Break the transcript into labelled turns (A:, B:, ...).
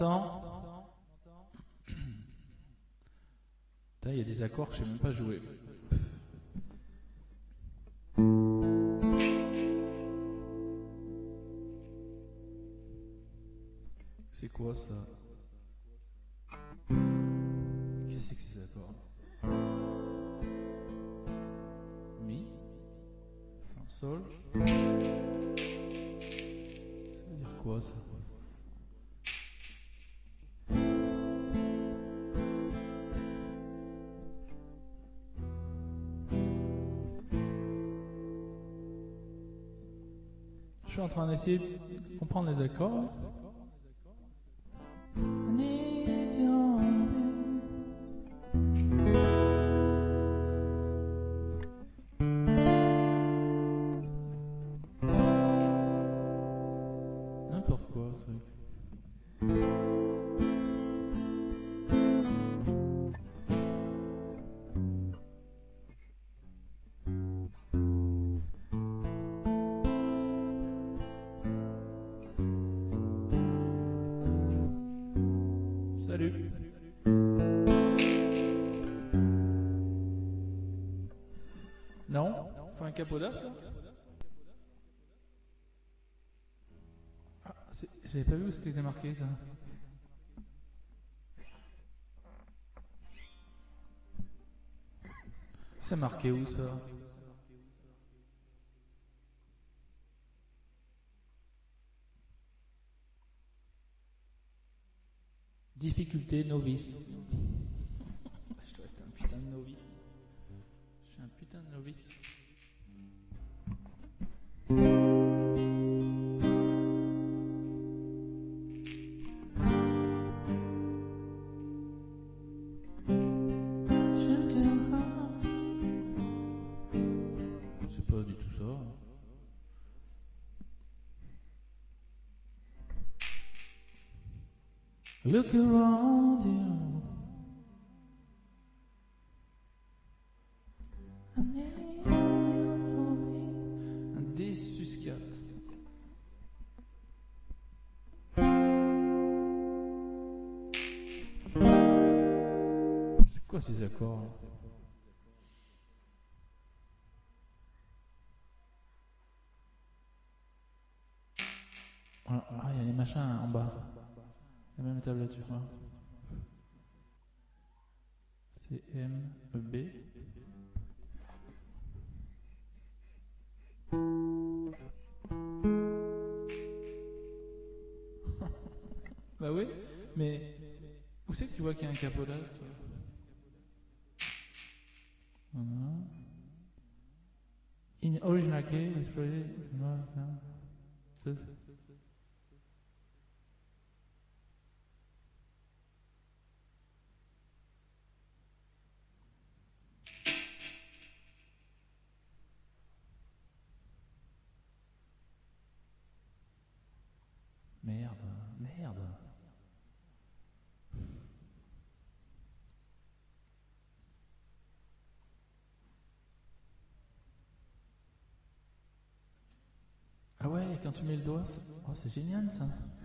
A: Putain, il y a des accords que je sais même pas jouer. C'est quoi ça? Qu'est-ce que c'est que ces accords? Mi, un sol. Ça veut dire quoi ça? Je suis en train d'essayer de comprendre les accords. N'importe quoi, ce truc. Salut. Non? Faut un capodas là? Ah, j'avais pas vu où c'était marqué ça. C'est marqué où ça? Difficulté novice. Je dois être un putain de novice. Je suis un putain de novice. C'est pas du tout ça. Look around you. Un D sus 4. C'est quoi ces accords? Ah, il y a les machins en bas. La même tablature. Hein. C, M, E, B. Bah oui, mais où c'est que tu vois qu'il y a un capodage? Voilà. In original case, it's pretty. Merde. Ah ouais, quand tu mets le doigt, c'est génial ça.